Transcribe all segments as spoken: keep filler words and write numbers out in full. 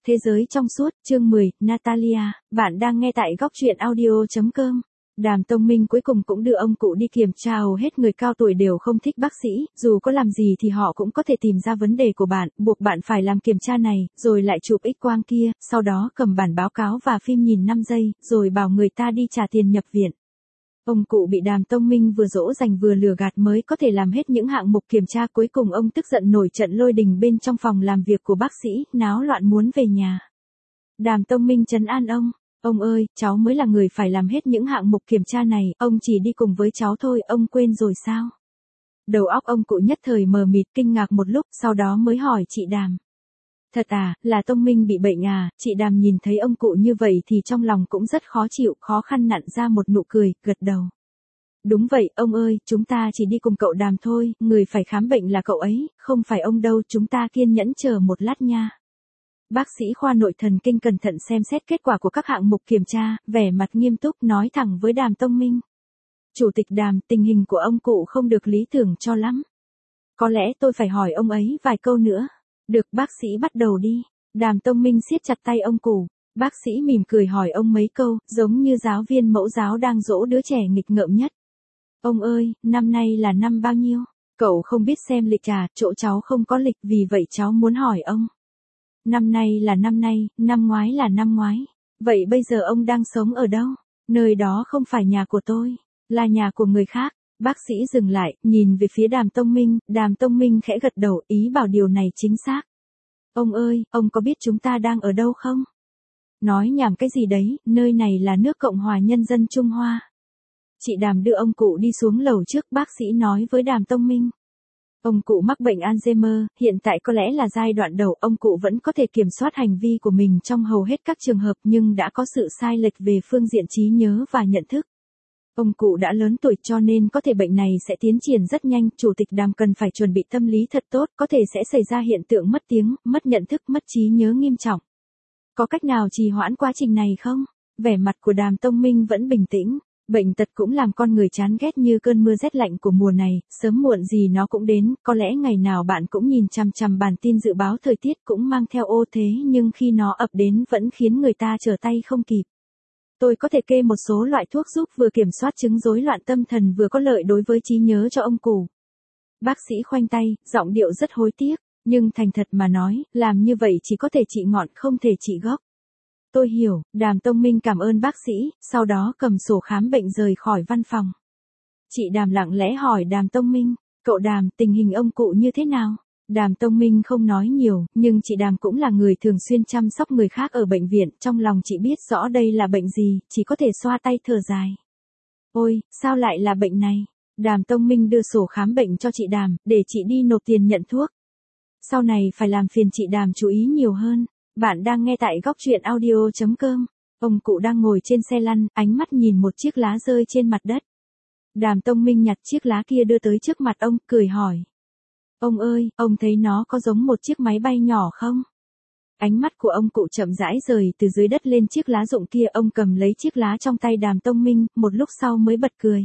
Thế giới trong suốt, chương mười, Natalia, bạn đang nghe tại góc truyện audio chấm com. Đàm Tông Minh cuối cùng cũng đưa ông cụ đi kiểm tra, hầu hết người cao tuổi đều không thích bác sĩ, dù có làm gì thì họ cũng có thể tìm ra vấn đề của bạn, buộc bạn phải làm kiểm tra này, rồi lại chụp X quang kia, sau đó cầm bản báo cáo và phim nhìn năm giây, rồi bảo người ta đi trả tiền nhập viện. Ông cụ bị Đàm Tông Minh vừa dỗ dành vừa lừa gạt mới có thể làm hết những hạng mục kiểm tra, cuối cùng ông tức giận nổi trận lôi đình bên trong phòng làm việc của bác sĩ, náo loạn muốn về nhà. Đàm Tông Minh trấn an ông, ông ơi, cháu mới là người phải làm hết những hạng mục kiểm tra này, ông chỉ đi cùng với cháu thôi, ông quên rồi sao? Đầu óc ông cụ nhất thời mờ mịt, kinh ngạc một lúc, sau đó mới hỏi chị Đàm. Thật à, là Tông Minh bị bệnh à? Chị Đàm nhìn thấy ông cụ như vậy thì trong lòng cũng rất khó chịu, khó khăn nặn ra một nụ cười, gật đầu. Đúng vậy, ông ơi, chúng ta chỉ đi cùng cậu Đàm thôi, người phải khám bệnh là cậu ấy, không phải ông đâu, chúng ta kiên nhẫn chờ một lát nha. Bác sĩ khoa nội thần kinh cẩn thận xem xét kết quả của các hạng mục kiểm tra, vẻ mặt nghiêm túc nói thẳng với Đàm Tông Minh. Chủ tịch Đàm, tình hình của ông cụ không được lý tưởng cho lắm. Có lẽ tôi phải hỏi ông ấy vài câu nữa. Được, bác sĩ bắt đầu đi. Đàm Tông Minh siết chặt tay ông cụ. Bác sĩ mỉm cười hỏi ông mấy câu, giống như giáo viên mẫu giáo đang dỗ đứa trẻ nghịch ngợm nhất. Ông ơi, năm nay là năm bao nhiêu? Cậu không biết xem lịch à, chỗ cháu không có lịch, vì vậy cháu muốn hỏi ông. Năm nay là năm nay, năm ngoái là năm ngoái. Vậy bây giờ ông đang sống ở đâu? Nơi đó không phải nhà của tôi, là nhà của người khác. Bác sĩ dừng lại, nhìn về phía Đàm Tông Minh, Đàm Tông Minh khẽ gật đầu, ý bảo điều này chính xác. Ông ơi, ông có biết chúng ta đang ở đâu không? Nói nhảm cái gì đấy, nơi này là nước Cộng hòa Nhân dân Trung Hoa. Chị Đàm đưa ông cụ đi xuống lầu trước, bác sĩ nói với Đàm Tông Minh. Ông cụ mắc bệnh Alzheimer, hiện tại có lẽ là giai đoạn đầu, ông cụ vẫn có thể kiểm soát hành vi của mình trong hầu hết các trường hợp nhưng đã có sự sai lệch về phương diện trí nhớ và nhận thức. Ông cụ đã lớn tuổi cho nên có thể bệnh này sẽ tiến triển rất nhanh, Chủ tịch Đàm cần phải chuẩn bị tâm lý thật tốt, có thể sẽ xảy ra hiện tượng mất tiếng, mất nhận thức, mất trí nhớ nghiêm trọng. Có cách nào trì hoãn quá trình này không? Vẻ mặt của Đàm Tông Minh vẫn bình tĩnh. Bệnh tật cũng làm con người chán ghét như cơn mưa rét lạnh của mùa này, sớm muộn gì nó cũng đến, có lẽ ngày nào bạn cũng nhìn chằm chằm bản tin dự báo thời tiết cũng mang theo ô thế, nhưng khi nó ập đến vẫn khiến người ta trở tay không kịp. Tôi có thể kê một số loại thuốc giúp vừa kiểm soát chứng rối loạn tâm thần vừa có lợi đối với trí nhớ cho ông cụ. Bác sĩ khoanh tay, giọng điệu rất hối tiếc, nhưng thành thật mà nói, làm như vậy chỉ có thể trị ngọn không thể trị gốc. Tôi hiểu, Đàm Tông Minh cảm ơn bác sĩ, sau đó cầm sổ khám bệnh rời khỏi văn phòng. Chị Đàm lặng lẽ hỏi Đàm Tông Minh, cậu Đàm, tình hình ông cụ như thế nào? Đàm Tông Minh không nói nhiều, nhưng chị Đàm cũng là người thường xuyên chăm sóc người khác ở bệnh viện, trong lòng chị biết rõ đây là bệnh gì, chỉ có thể xoa tay thở dài. Ôi, sao lại là bệnh này? Đàm Tông Minh đưa sổ khám bệnh cho chị Đàm, để chị đi nộp tiền nhận thuốc. Sau này phải làm phiền chị Đàm chú ý nhiều hơn. Bạn đang nghe tại góc truyện audio chấm com. Ông cụ đang ngồi trên xe lăn, ánh mắt nhìn một chiếc lá rơi trên mặt đất. Đàm Tông Minh nhặt chiếc lá kia đưa tới trước mặt ông, cười hỏi. Ông ơi, ông thấy nó có giống một chiếc máy bay nhỏ không? Ánh mắt của ông cụ chậm rãi rời từ dưới đất lên chiếc lá rụng kia, ông cầm lấy chiếc lá trong tay Đàm Tông Minh, một lúc sau mới bật cười.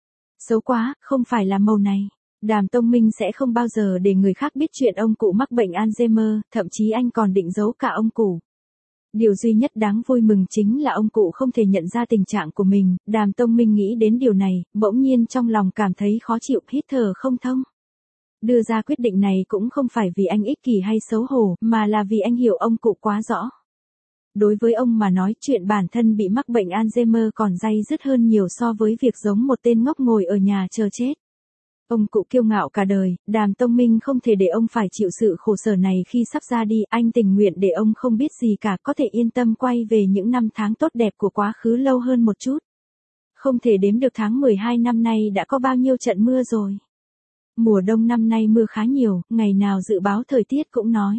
Xấu quá, không phải là màu này. Đàm Tông Minh sẽ không bao giờ để người khác biết chuyện ông cụ mắc bệnh Alzheimer, thậm chí anh còn định giấu cả ông cụ. Điều duy nhất đáng vui mừng chính là ông cụ không thể nhận ra tình trạng của mình, Đàm Tông Minh nghĩ đến điều này, bỗng nhiên trong lòng cảm thấy khó chịu, hít thở không thông. Đưa ra quyết định này cũng không phải vì anh ích kỷ hay xấu hổ, mà là vì anh hiểu ông cụ quá rõ. Đối với ông mà nói, chuyện bản thân bị mắc bệnh Alzheimer còn day dứt hơn nhiều so với việc giống một tên ngốc ngồi ở nhà chờ chết. Ông cụ kiêu ngạo cả đời, Đàm Tông Minh không thể để ông phải chịu sự khổ sở này khi sắp ra đi, anh tình nguyện để ông không biết gì cả, có thể yên tâm quay về những năm tháng tốt đẹp của quá khứ lâu hơn một chút. Không thể đếm được tháng mười hai năm nay đã có bao nhiêu trận mưa rồi. Mùa đông năm nay mưa khá nhiều, ngày nào dự báo thời tiết cũng nói.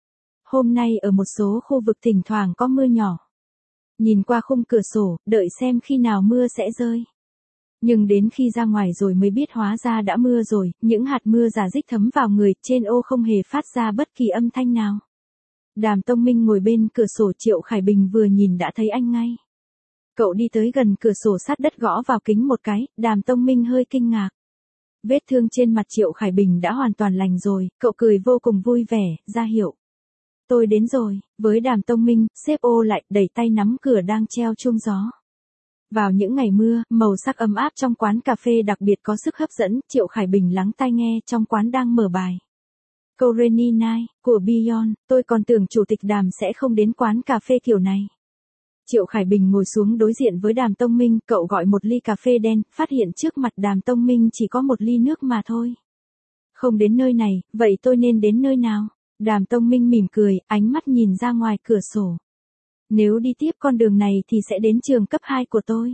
Hôm nay ở một số khu vực thỉnh thoảng có mưa nhỏ. Nhìn qua khung cửa sổ, đợi xem khi nào mưa sẽ rơi. Nhưng đến khi ra ngoài rồi mới biết hóa ra đã mưa rồi, những hạt mưa rả rích thấm vào người, trên ô không hề phát ra bất kỳ âm thanh nào. Đàm Tông Minh ngồi bên cửa sổ, Triệu Khải Bình vừa nhìn đã thấy anh ngay. Cậu đi tới gần cửa sổ sát đất gõ vào kính một cái, Đàm Tông Minh hơi kinh ngạc. Vết thương trên mặt Triệu Khải Bình đã hoàn toàn lành rồi, cậu cười vô cùng vui vẻ, ra hiệu. Tôi đến rồi, với Đàm Tông Minh, sếp ô lại, đẩy tay nắm cửa đang treo chuông gió. Vào những ngày mưa, màu sắc ấm áp trong quán cà phê đặc biệt có sức hấp dẫn, Triệu Khải Bình lắng tai nghe trong quán đang mở bài. Câu Rainy Night, của Beyond, tôi còn tưởng chủ tịch Đàm sẽ không đến quán cà phê kiểu này. Triệu Khải Bình ngồi xuống đối diện với Đàm Tông Minh, cậu gọi một ly cà phê đen, phát hiện trước mặt Đàm Tông Minh chỉ có một ly nước mà thôi. Không đến nơi này, vậy tôi nên đến nơi nào? Đàm Tông Minh mỉm cười, ánh mắt nhìn ra ngoài cửa sổ. Nếu đi tiếp con đường này thì sẽ đến trường cấp hai của tôi.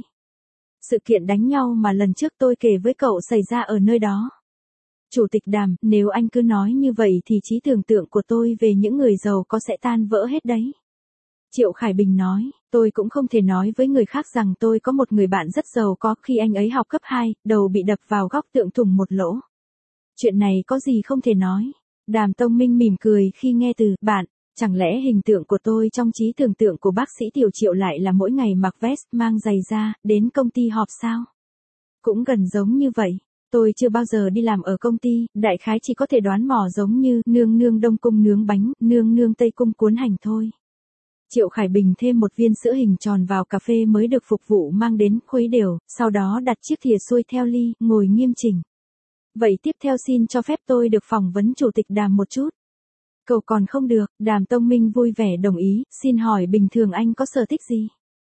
Sự kiện đánh nhau mà lần trước tôi kể với cậu xảy ra ở nơi đó. Chủ tịch Đàm, nếu anh cứ nói như vậy thì trí tưởng tượng của tôi về những người giàu có sẽ tan vỡ hết đấy. Triệu Khải Bình nói, tôi cũng không thể nói với người khác rằng tôi có một người bạn rất giàu có khi anh ấy học cấp hai, đầu bị đập vào góc tượng thủng một lỗ. Chuyện này có gì không thể nói. Đàm Tông Minh mỉm cười khi nghe từ bạn, chẳng lẽ hình tượng của tôi trong trí tưởng tượng của bác sĩ Tiểu Triệu lại là mỗi ngày mặc vest, mang giày da, đến công ty họp sao? Cũng gần giống như vậy. Tôi chưa bao giờ đi làm ở công ty, đại khái chỉ có thể đoán mò giống như nương nương Đông Cung nướng bánh, nương nương Tây Cung cuốn hành thôi. Triệu Khải Bình thêm một viên sữa hình tròn vào cà phê mới được phục vụ mang đến, khuấy đều, sau đó đặt chiếc thìa xuôi theo ly, ngồi nghiêm chỉnh. Vậy tiếp theo xin cho phép tôi được phỏng vấn chủ tịch Đàm một chút. Cậu còn không được, Đàm Tông Minh vui vẻ đồng ý, xin hỏi bình thường anh có sở thích gì?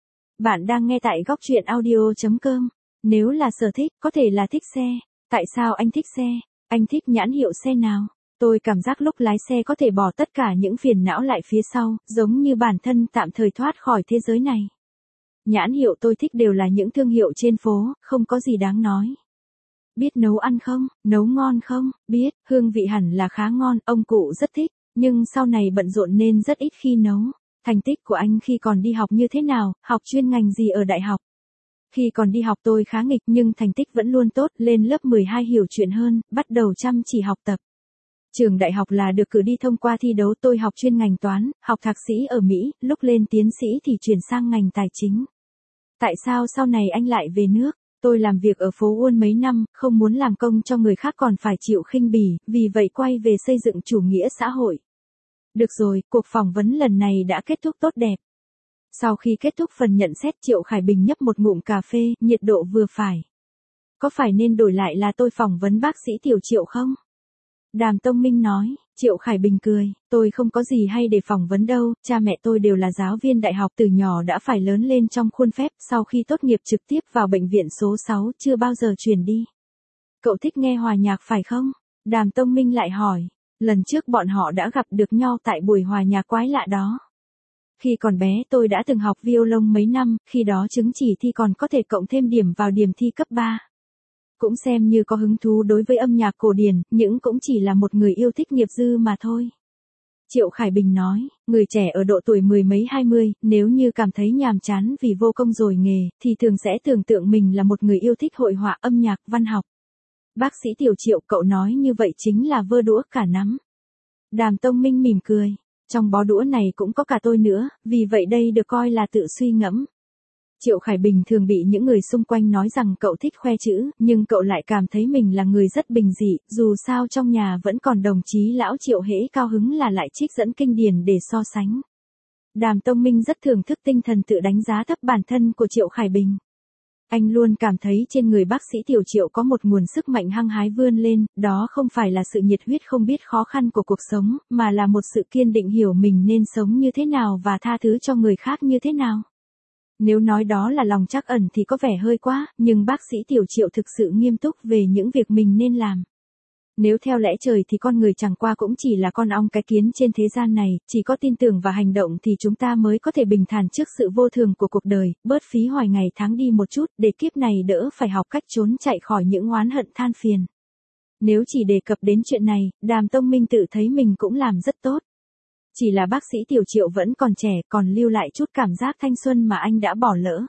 Bạn đang nghe tại góc truyện audio chấm com. Nếu là sở thích, có thể là thích xe. Tại sao anh thích xe? Anh thích nhãn hiệu xe nào? Tôi cảm giác lúc lái xe có thể bỏ tất cả những phiền não lại phía sau, giống như bản thân tạm thời thoát khỏi thế giới này. Nhãn hiệu tôi thích đều là những thương hiệu trên phố, không có gì đáng nói. Biết nấu ăn không? Nấu ngon không? Biết, hương vị hẳn là khá ngon, ông cụ rất thích, nhưng sau này bận rộn nên rất ít khi nấu. Thành tích của anh khi còn đi học như thế nào, học chuyên ngành gì ở đại học? Khi còn đi học tôi khá nghịch nhưng thành tích vẫn luôn tốt, lên lớp mười hai hiểu chuyện hơn, bắt đầu chăm chỉ học tập. Trường đại học là được cử đi thông qua thi đấu, tôi học chuyên ngành toán, học thạc sĩ ở Mỹ, lúc lên tiến sĩ thì chuyển sang ngành tài chính. Tại sao sau này anh lại về nước? Tôi làm việc ở phố Uôn mấy năm, không muốn làm công cho người khác còn phải chịu khinh bỉ, vì vậy quay về xây dựng chủ nghĩa xã hội. Được rồi, cuộc phỏng vấn lần này đã kết thúc tốt đẹp. Sau khi kết thúc phần nhận xét, Triệu Khải Bình nhấp một ngụm cà phê, nhiệt độ vừa phải. Có phải nên đổi lại là tôi phỏng vấn bác sĩ Tiểu Triệu không? Đàm Tông Minh nói. Triệu Khải Bình cười, tôi không có gì hay để phỏng vấn đâu, cha mẹ tôi đều là giáo viên đại học, từ nhỏ đã phải lớn lên trong khuôn phép, sau khi tốt nghiệp trực tiếp vào bệnh viện số sáu, chưa bao giờ chuyển đi. Cậu thích nghe hòa nhạc phải không? Đàm Tông Minh lại hỏi, lần trước bọn họ đã gặp được nhau tại buổi hòa nhạc quái lạ đó. Khi còn bé tôi đã từng học violon mấy năm, khi đó chứng chỉ thi còn có thể cộng thêm điểm vào điểm thi cấp ba. Cũng xem như có hứng thú đối với âm nhạc cổ điển, nhưng cũng chỉ là một người yêu thích nghiệp dư mà thôi. Triệu Khải Bình nói, người trẻ ở độ tuổi mười mấy hai mươi, nếu như cảm thấy nhàm chán vì vô công rồi nghề, thì thường sẽ tưởng tượng mình là một người yêu thích hội họa, âm nhạc, văn học. Bác sĩ Tiểu Triệu, cậu nói như vậy chính là vơ đũa cả nắm. Đàm Tông Minh mỉm cười, trong bó đũa này cũng có cả tôi nữa, vì vậy đây được coi là tự suy ngẫm. Triệu Khải Bình thường bị những người xung quanh nói rằng cậu thích khoe chữ, nhưng cậu lại cảm thấy mình là người rất bình dị, dù sao trong nhà vẫn còn đồng chí lão Triệu, hễ cao hứng là lại trích dẫn kinh điển để so sánh. Đàm Tông Minh rất thưởng thức tinh thần tự đánh giá thấp bản thân của Triệu Khải Bình. Anh luôn cảm thấy trên người bác sĩ Tiểu Triệu có một nguồn sức mạnh hăng hái vươn lên, đó không phải là sự nhiệt huyết không biết khó khăn của cuộc sống, mà là một sự kiên định hiểu mình nên sống như thế nào và tha thứ cho người khác như thế nào. Nếu nói đó là lòng trắc ẩn thì có vẻ hơi quá, nhưng bác sĩ Tiểu Triệu thực sự nghiêm túc về những việc mình nên làm. Nếu theo lẽ trời thì con người chẳng qua cũng chỉ là con ong cái kiến trên thế gian này, chỉ có tin tưởng và hành động thì chúng ta mới có thể bình thản trước sự vô thường của cuộc đời, bớt phí hoài ngày tháng đi một chút, để kiếp này đỡ phải học cách trốn chạy khỏi những oán hận than phiền. Nếu chỉ đề cập đến chuyện này, Đàm Tông Minh tự thấy mình cũng làm rất tốt. Chỉ là bác sĩ Tiểu Triệu vẫn còn trẻ, còn lưu lại chút cảm giác thanh xuân mà anh đã bỏ lỡ.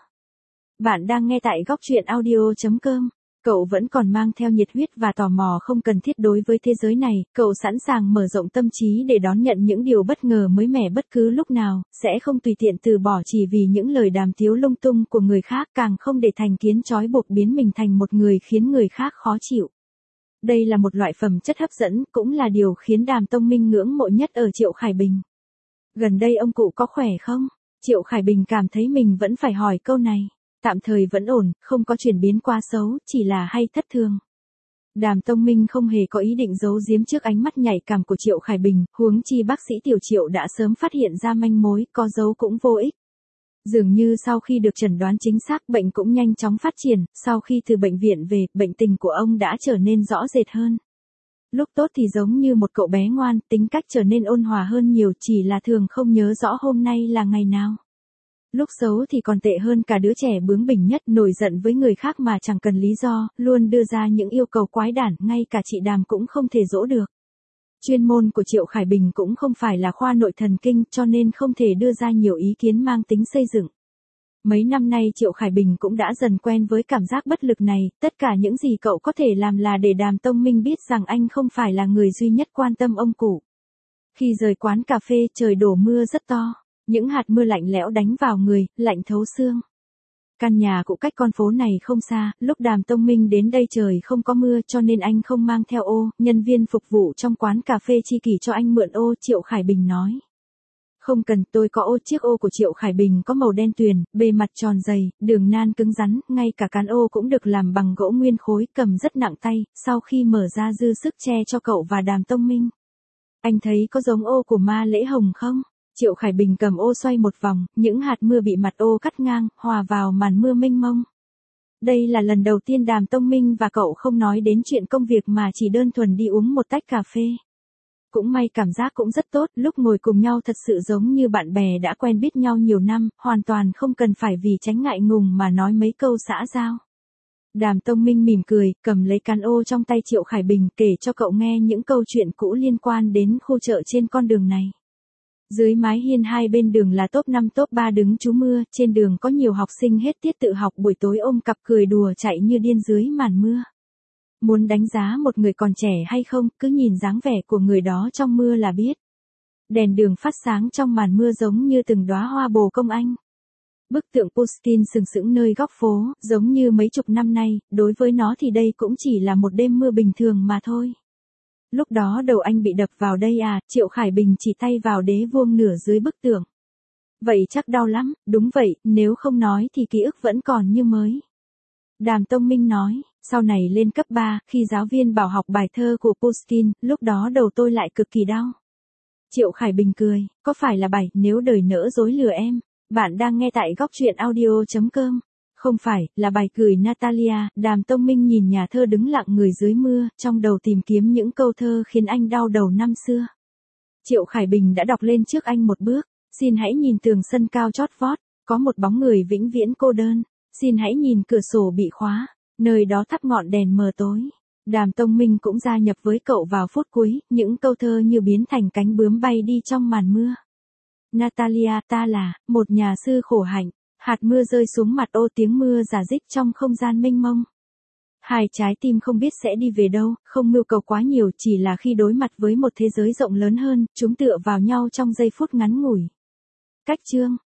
Bạn đang nghe tại góc truyện audio chấm com. Cậu vẫn còn mang theo nhiệt huyết và tò mò không cần thiết đối với thế giới này, cậu sẵn sàng mở rộng tâm trí để đón nhận những điều bất ngờ mới mẻ bất cứ lúc nào, sẽ không tùy tiện từ bỏ chỉ vì những lời đàm tiếu lung tung của người khác, càng không để thành kiến trói buộc biến mình thành một người khiến người khác khó chịu. Đây là một loại phẩm chất hấp dẫn, cũng là điều khiến Đàm Tông Minh ngưỡng mộ nhất ở Triệu Khải Bình. Gần đây ông cụ có khỏe không? Triệu Khải Bình cảm thấy mình vẫn phải hỏi câu này. Tạm thời vẫn ổn, không có chuyển biến quá xấu, chỉ là hay thất thường. Đàm Tông Minh không hề có ý định giấu giếm trước ánh mắt nhạy cảm của Triệu Khải Bình, huống chi bác sĩ Tiểu Triệu đã sớm phát hiện ra manh mối, có giấu cũng vô ích. Dường như sau khi được chẩn đoán chính xác, bệnh cũng nhanh chóng phát triển, sau khi từ bệnh viện về, bệnh tình của ông đã trở nên rõ rệt hơn. Lúc tốt thì giống như một cậu bé ngoan, tính cách trở nên ôn hòa hơn nhiều, chỉ là thường không nhớ rõ hôm nay là ngày nào. Lúc xấu thì còn tệ hơn cả đứa trẻ bướng bỉnh nhất, nổi giận với người khác mà chẳng cần lý do, luôn đưa ra những yêu cầu quái đản, ngay cả chị Đàm cũng không thể dỗ được. Chuyên môn của Triệu Khải Bình cũng không phải là khoa nội thần kinh, cho nên không thể đưa ra nhiều ý kiến mang tính xây dựng. Mấy năm nay Triệu Khải Bình cũng đã dần quen với cảm giác bất lực này, tất cả những gì cậu có thể làm là để Đàm Tông Minh biết rằng anh không phải là người duy nhất quan tâm ông cụ. Khi rời quán cà phê, trời đổ mưa rất to, những hạt mưa lạnh lẽo đánh vào người, lạnh thấu xương. Căn nhà cụ cách con phố này không xa, lúc Đàm Tông Minh đến đây trời không có mưa cho nên anh không mang theo ô, nhân viên phục vụ trong quán cà phê chi kỷ cho anh mượn ô, Triệu Khải Bình nói. Không cần, tôi có ô. Chiếc ô của Triệu Khải Bình có màu đen tuyền, bề mặt tròn dày, đường nan cứng rắn, ngay cả cán ô cũng được làm bằng gỗ nguyên khối, cầm rất nặng tay, sau khi mở ra dư sức che cho cậu và Đàm Tông Minh. Anh thấy có giống ô của Ma Lễ Hồng không? Triệu Khải Bình cầm ô xoay một vòng, những hạt mưa bị mặt ô cắt ngang, hòa vào màn mưa mênh mông. Đây là lần đầu tiên Đàm Tông Minh và cậu không nói đến chuyện công việc mà chỉ đơn thuần đi uống một tách cà phê. Cũng may cảm giác cũng rất tốt, lúc ngồi cùng nhau thật sự giống như bạn bè đã quen biết nhau nhiều năm, hoàn toàn không cần phải vì tránh ngại ngùng mà nói mấy câu xã giao. Đàm Tông Minh mỉm cười, cầm lấy can ô trong tay Triệu Khải Bình, kể cho cậu nghe những câu chuyện cũ liên quan đến khu chợ trên con đường này. Dưới mái hiên hai bên đường là top năm top ba đứng trú mưa, trên đường có nhiều học sinh hết tiết tự học buổi tối ôm cặp cười đùa chạy như điên dưới màn mưa. Muốn đánh giá một người còn trẻ hay không, cứ nhìn dáng vẻ của người đó trong mưa là biết. Đèn đường phát sáng trong màn mưa giống như từng đóa hoa bồ công anh. Bức tượng Pushkin sừng sững nơi góc phố, giống như mấy chục năm nay, đối với nó thì đây cũng chỉ là một đêm mưa bình thường mà thôi. Lúc đó đầu anh bị đập vào đây à, Triệu Khải Bình chỉ tay vào đế vuông nửa dưới bức tượng. Vậy chắc đau lắm, đúng vậy, nếu không nói thì ký ức vẫn còn như mới. Đàm Tông Minh nói, sau này lên cấp ba, khi giáo viên bảo học bài thơ của Pushkin, lúc đó đầu tôi lại cực kỳ đau. Triệu Khải Bình cười, có phải là bài Nếu đời nỡ dối lừa em? Bạn đang nghe tại góc truyện audio chấm com. Không phải, là bài Cười Natalia. Đàm Tông Minh nhìn nhà thơ đứng lặng người dưới mưa, trong đầu tìm kiếm những câu thơ khiến anh đau đầu năm xưa. Triệu Khải Bình đã đọc lên trước anh một bước. Xin hãy nhìn tường sân cao chót vót, có một bóng người vĩnh viễn cô đơn. Xin hãy nhìn cửa sổ bị khóa, nơi đó thắp ngọn đèn mờ tối. Đàm Tông Minh cũng gia nhập với cậu vào phút cuối, những câu thơ như biến thành cánh bướm bay đi trong màn mưa. Natalia, ta là một nhà sư khổ hạnh. Hạt mưa rơi xuống mặt ô, tiếng mưa rả rích trong không gian mênh mông. Hai trái tim không biết sẽ đi về đâu, không mưu cầu quá nhiều, chỉ là khi đối mặt với một thế giới rộng lớn hơn, chúng tựa vào nhau trong giây phút ngắn ngủi. Cách chương